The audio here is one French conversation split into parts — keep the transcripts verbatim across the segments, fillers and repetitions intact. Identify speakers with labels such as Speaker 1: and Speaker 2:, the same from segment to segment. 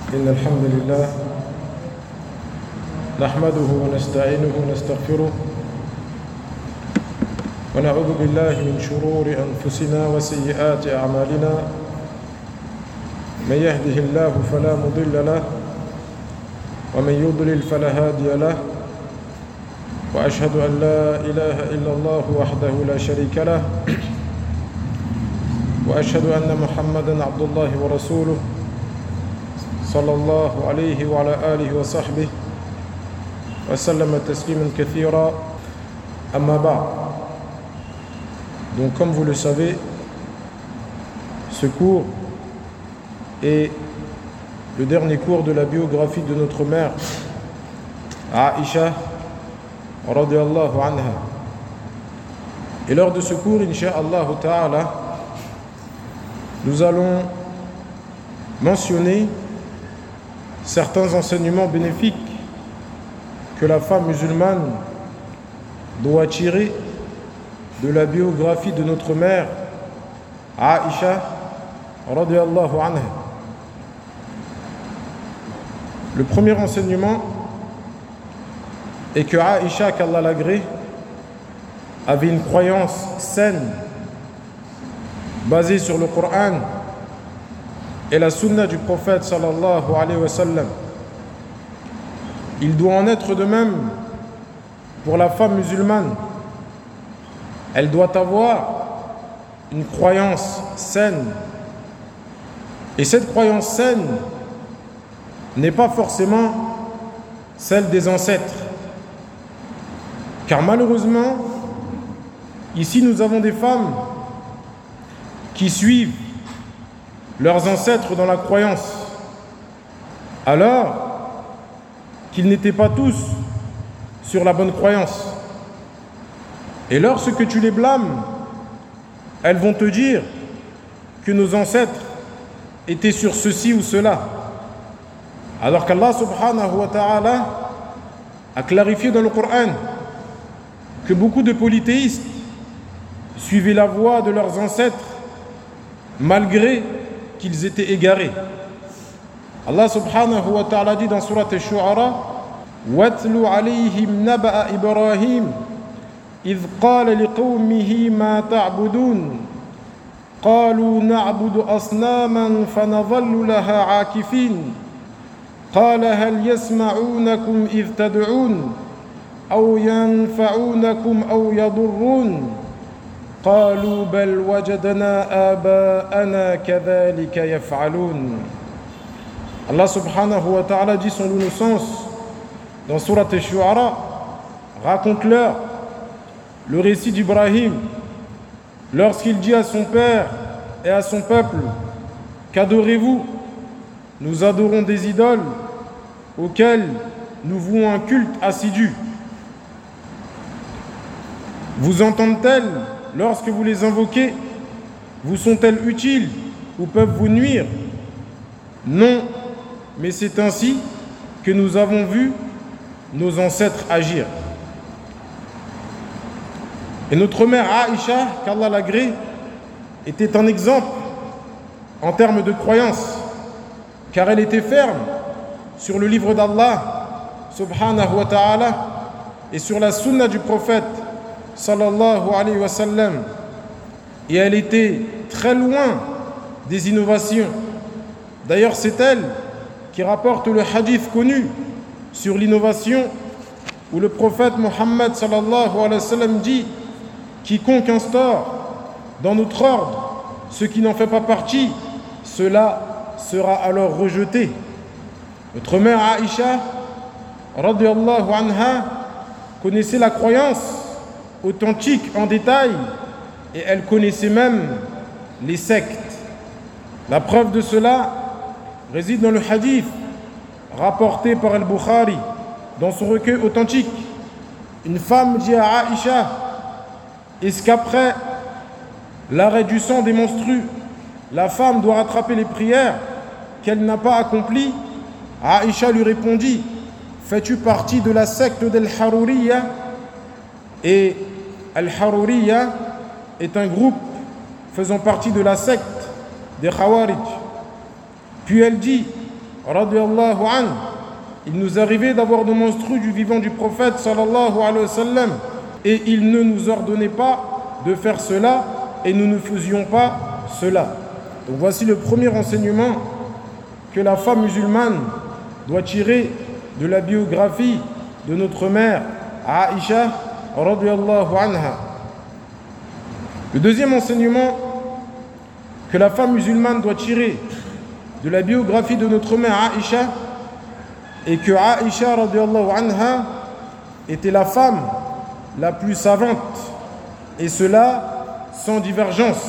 Speaker 1: إن الحمد لله نحمده ونستعينه ونستغفره ونعوذ بالله من شرور أنفسنا وسيئات أعمالنا من يهده الله فلا مضل له ومن يضلل فلا هادي له وأشهد أن لا إله إلا الله وحده لا شريك له وأشهد أن محمدًا عبد الله ورسوله صلى الله عليه وعلى آله وصحبه وسلم تسليما كثيرا أما بعد. Donc comme vous le savez, ce cours est le dernier cours de la biographie de notre mère Aïcha radiyallahu anha. Et lors de ce cours, incha'Allah ta'ala, nous allons mentionner certains enseignements bénéfiques que la femme musulmane doit tirer de la biographie de notre mère Aïcha radiyallahu anha. Le premier enseignement est que Aïcha, qu'Allah l'agrée, avait une croyance saine basée sur le Coran et la sunna du prophète sallallahu alayhi wa sallam. Il doit en être de même pour la femme musulmane. Elle doit avoir une croyance saine. Et cette croyance saine n'est pas forcément celle des ancêtres. Car malheureusement, ici nous avons des femmes qui suivent leurs ancêtres dans la croyance, alors qu'ils n'étaient pas tous sur la bonne croyance. Et lorsque tu les blâmes, elles vont te dire que nos ancêtres étaient sur ceci ou cela. Alors qu'Allah subhanahu wa ta'ala a clarifié dans le Coran que beaucoup de polythéistes suivaient la voie de leurs ancêtres malgré qu'ils étaient égarés. Allah subhanahu wa ta'ala dit dans Surat Ash-Shu'ara: وَاتْلُ عَلَيْهِمْ نَبَأَ إِبْرَاهِيمَ إِذْ قَالَ لِقَوْمِهِ مَا تَعْبُدُونَ قَالُوا نَعْبُدُ أَصْنَامًا فَنَظَلُّ لَهَا عَاكِفِينَ قَالَ هَلْ يَسْمَعُونَكُمْ إِذْ تَدْعُونَ أَوْ يَنفَعُونَكُمْ أَوْ يَضُرُّونَ قالوا بل وجدنا آباءنا كذلك يفعلون. Allah subhanahu wa ta'ala dit son innocence dans Surat Ash-Shu'ara: raconte-leur le récit d'Ibrahim lorsqu'il dit à son père et à son peuple: qu'adorez-vous? Nous adorons des idoles auxquelles nous vouons un culte assidu. Vous entendent-elles lorsque vous les invoquez? Vous sont-elles utiles ou peuvent vous nuire? Non, mais c'est ainsi que nous avons vu nos ancêtres agir. Et notre mère Aïcha, qu'Allah l'agrée, était un exemple en termes de croyance, car elle était ferme sur le livre d'Allah subhanahu wa ta'ala et sur la sunna du prophète sallallahu alayhi wa sallam, et elle était très loin des innovations. D'ailleurs, c'est elle qui rapporte le hadith connu sur l'innovation, où le prophète Mohammed sallallahu alayhi wa sallam dit: quiconque instaure dans notre ordre ce qui n'en fait pas partie, cela sera alors rejeté. Notre mère Aïcha radiyallahu anha connaissait la croyance authentique en détail, et elle connaissait même les sectes. La preuve de cela réside dans le hadith rapporté par Al-Bukhari dans son recueil authentique. Une femme dit à Aïcha: est-ce qu'après l'arrêt du sang des menstrues, la femme doit rattraper les prières qu'elle n'a pas accomplies? Aïcha lui répondit: fais-tu partie de la secte d'Al-Haruriyya? Et Al-Haruriyya est un groupe faisant partie de la secte des Khawarij. Puis elle dit: radiyallahu anhu, il nous arrivait d'avoir nos menstrues du vivant du prophète sallallahu alayhi wa sallam, et il ne nous ordonnait pas de faire cela, et nous ne faisions pas cela. Donc voici le premier enseignement que la femme musulmane doit tirer de la biographie de notre mère Aïcha radiyallahu anha. Le deuxième enseignement que la femme musulmane doit tirer de la biographie de notre mère Aïcha est que Aïcha radiyallahu anha était la femme la plus savante, et cela sans divergence.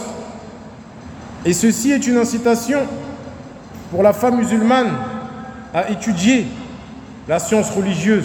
Speaker 1: Et ceci est une incitation pour la femme musulmane à étudier la science religieuse.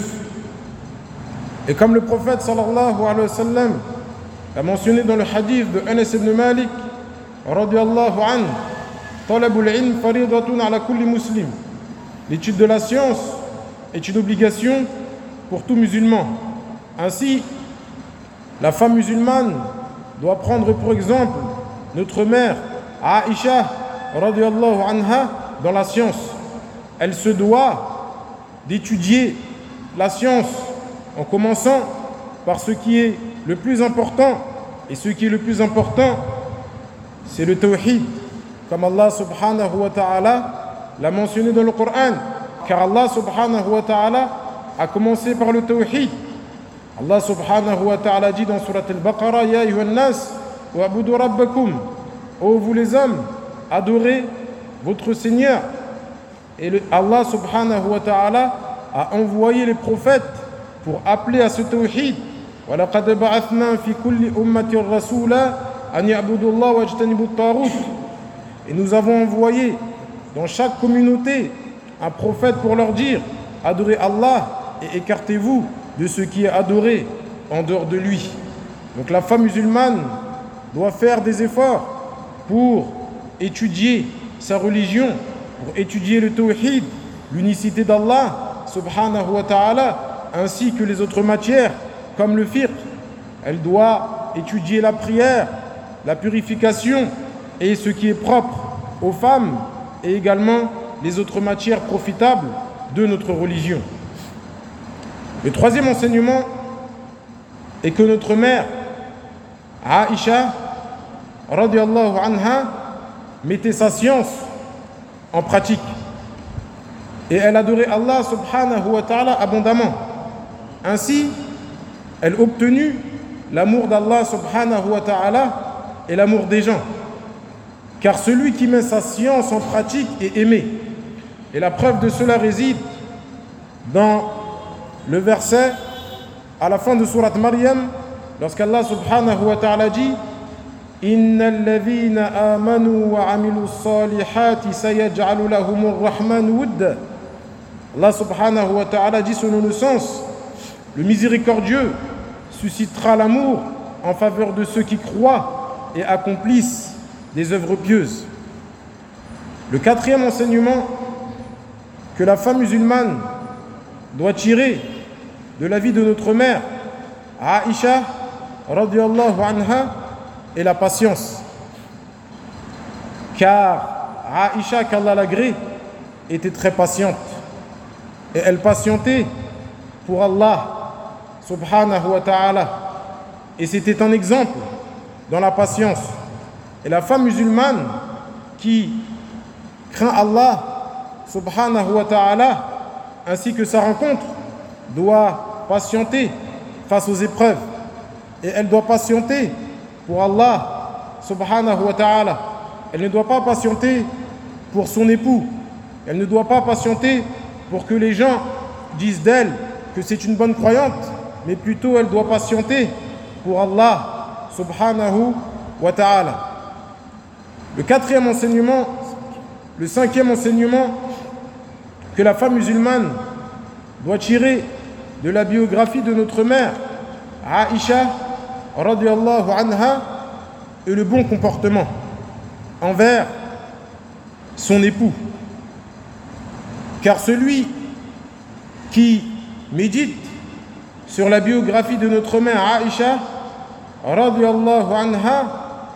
Speaker 1: Et comme le prophète sallallahu alayhi wa sallam a mentionné dans le hadith de Anas ibn Malik radiyallahu anhu, talabul ilm faridatun ala kulli muslim. L'étude de la science est une obligation pour tout musulman. Ainsi, la femme musulmane doit prendre pour exemple notre mère Aïcha radiyallahu anha dans la science. Elle se doit d'étudier la science en commençant par ce qui est le plus important. Et ce qui est le plus important, c'est le tawhid, comme Allah subhanahu wa ta'ala l'a mentionné dans le Coran. Car Allah subhanahu wa ta'ala a commencé par le tawhid. Allah subhanahu wa ta'ala dit dans surat al-Baqarah: Ya ayyuhan nas wa'budu rabbakum. Ô vous les hommes, adorez votre Seigneur. Et le, Allah subhanahu wa ta'ala a envoyé les prophètes pour appeler à ce tawhid. Wa laqad ba'athna fi kulli ummatin rasula an ya'budu Allah wa yajtanibu at-taghut. Et nous avons envoyé dans chaque communauté un prophète pour leur dire: adorez Allah et écartez-vous de ce qui est adoré en dehors de lui. Donc la femme musulmane doit faire des efforts pour étudier sa religion, pour étudier le tawhid, l'unicité d'Allah subhanahu wa ta'ala, ainsi que les autres matières comme le fiqh. Elle doit étudier la prière, la purification et ce qui est propre aux femmes, et également les autres matières profitables de notre religion. Le troisième enseignement est que notre mère Aïcha radiyallahu anha mettait sa science en pratique, et elle adorait Allah subhanahu wa ta'ala abondamment. Ainsi, elle obtenut l'amour d'Allah subhanahu wa ta'ala et l'amour des gens, car celui qui met sa science en pratique est aimé. Et la preuve de cela réside dans le verset à la fin de sourate Maryam, lorsqu'Allah subhanahu wa ta'ala dit: Innal ladhina amanu wa amilus salihati sayaj'alu lahumur rahmanu wudda. Allah subhanahu wa ta'ala dit selon le sens: le miséricordieux suscitera l'amour en faveur de ceux qui croient et accomplissent des œuvres pieuses. Le quatrième enseignement que la femme musulmane doit tirer de la vie de notre mère Aïcha radiyallahu anha est la patience. Car Aïcha, qu'Allah l'agrée, était très patiente, et elle patientait pour Allah subhanahu wa ta'ala, et c'était un exemple dans la patience. Et la femme musulmane qui craint Allah subhanahu wa ta'ala ainsi que sa rencontre doit patienter face aux épreuves, et elle doit patienter pour Allah subhanahu wa ta'ala. Elle ne doit pas patienter pour son époux, elle ne doit pas patienter pour que les gens disent d'elle que c'est une bonne croyante, mais plutôt elle doit patienter pour Allah subhanahu wa ta'ala. Le quatrième enseignement, le cinquième enseignement que la femme musulmane doit tirer de la biographie de notre mère Aïcha radiyallahu anha est le bon comportement envers son époux. Car celui qui médite sur la biographie de notre mère Aïcha radiyallahu anha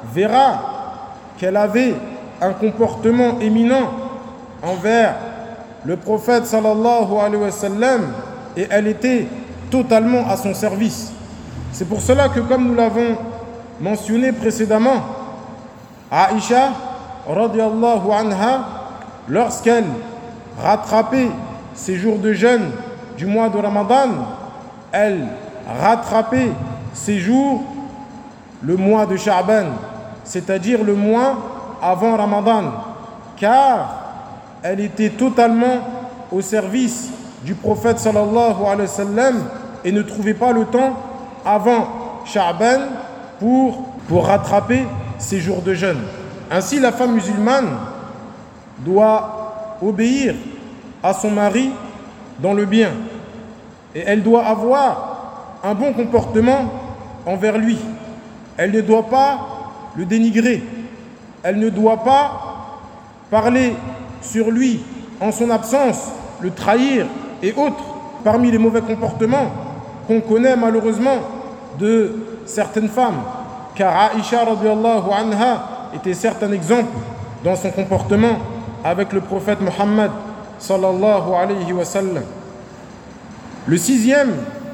Speaker 1: verra qu'elle avait un comportement éminent envers le prophète sallallahu alayhi wa sallam et elle était totalement à son service. C'est pour cela que, comme nous l'avons mentionné précédemment, Aïcha radiyallahu anha, lorsqu'elle rattrapait ses jours de jeûne du mois de Ramadan, elle rattrapait ses jours le mois de Sha'ban, c'est-à-dire le mois avant Ramadan, car elle était totalement au service du prophète sallallahu alayhi wa sallam et ne trouvait pas le temps avant Sha'ban pour, pour rattraper ses jours de jeûne. Ainsi, la femme musulmane doit obéir à son mari dans le bien et elle doit avoir un bon comportement envers lui. Elle ne doit pas le dénigrer, elle ne doit pas parler sur lui en son absence, le trahir et autres parmi les mauvais comportements qu'on connaît malheureusement de certaines femmes, car Aïcha radiyallahu anha était certes un exemple dans son comportement avec le prophète Mohammed sallallahu alayhi wa sallam. Le sixième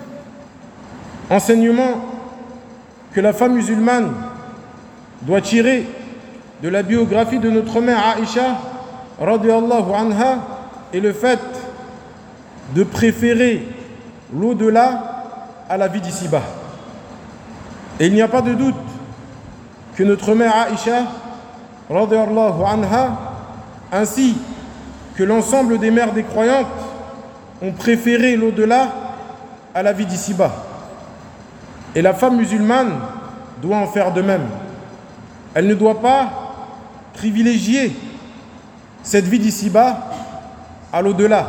Speaker 1: enseignement que la femme musulmane doit tirer de la biographie de notre mère Aïcha radiyallahu anha est le fait de préférer l'au-delà à la vie d'ici-bas. Et il n'y a pas de doute que notre mère Aïcha radiyallahu anha ainsi que l'ensemble des mères des croyantes ont préféré l'au-delà à la vie d'ici-bas. Et la femme musulmane doit en faire de même. Elle ne doit pas privilégier cette vie d'ici-bas à l'au-delà.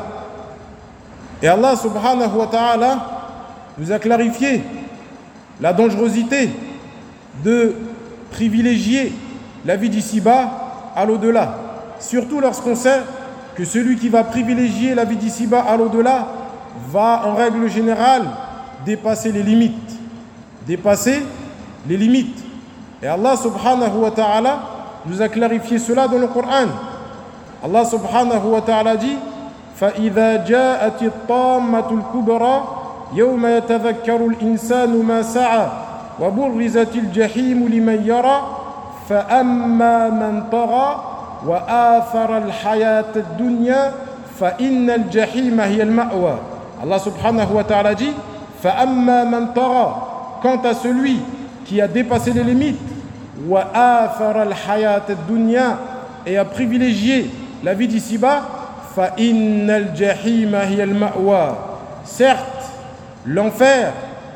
Speaker 1: Et Allah subhanahu wa ta'ala nous a clarifié la dangerosité de privilégier la vie d'ici-bas à l'au-delà. Surtout lorsqu'on sait que celui qui va privilégier la vie d'ici-bas à l'au-delà va en règle générale dépasser les limites. Dépasser les limites. Et Allah subhanahu wa ta'ala nous a clarifié cela dans le Coran. Allah subhanahu wa ta'ala dit فَإِذَا جَاءَتِ الطَّامَّةُ الْكُبْرَى يَوْمَ يَتَذَكَّرُ الْإِنسَانُ مَا سَعَى وَبُرِّزَتِ الْجَحِيمُ لِمَنْ يَرَى فَأَمَّا مَنْ طَغَى وَآثَرَ الْحَيَاةَ الدُّنْيَا فَإِنَّ الْجَحِيمَ هِيَ الْمَأْوَى. Allah subhanahu wa ta'ala dit فَأَمَّا مَنْ طَغَى, quant à celui qui a dépassé les limites, وَآثَرَ الْحَيَاةَ الدُّنْيا, et a privilégié la vie d'ici-bas, فَإِنَّ الْجَحِيمَ هِيَ الْمَأْوَى. Certes, l'enfer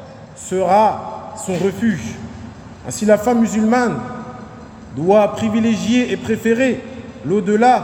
Speaker 1: sera son refuge. Ainsi, la femme musulmane doit privilégier et préférer l'au-delà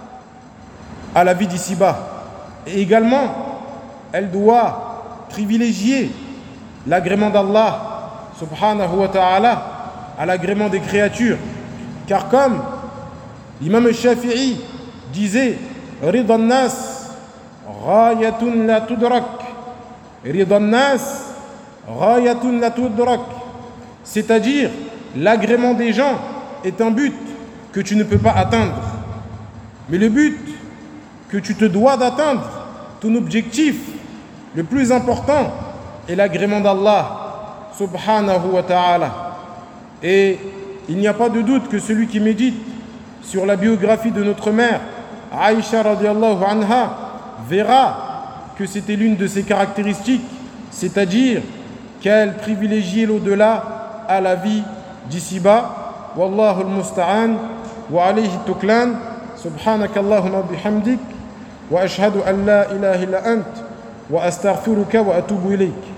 Speaker 1: à la vie d'ici-bas. Et également, elle doit privilégier l'agrément d'Allah subhanahu wa ta'ala à l'agrément des créatures. Car comme l'imam Shafi'i disait Rida an-nas ghayatun la tudrak. Rida an-nas ghayatun la tudrak. C'est-à-dire, l'agrément des gens est un but que tu ne peux pas atteindre. Mais le but que tu te dois d'atteindre, ton objectif le plus important, est l'agrément d'Allah subhanahu wa ta'ala. Et il n'y a pas de doute que celui qui médite sur la biographie de notre mère Aïcha radiyallahu anha verra que c'était l'une de ses caractéristiques, c'est-à-dire qu'elle privilégiait l'au-delà à la vie d'ici-bas. Wallahu al-musta'an wa alayhi tuklan. Subhanakallahumma bihamdik wa ashhadu an la ilaha illa ant wa astaghfiruka wa atubu ilayk.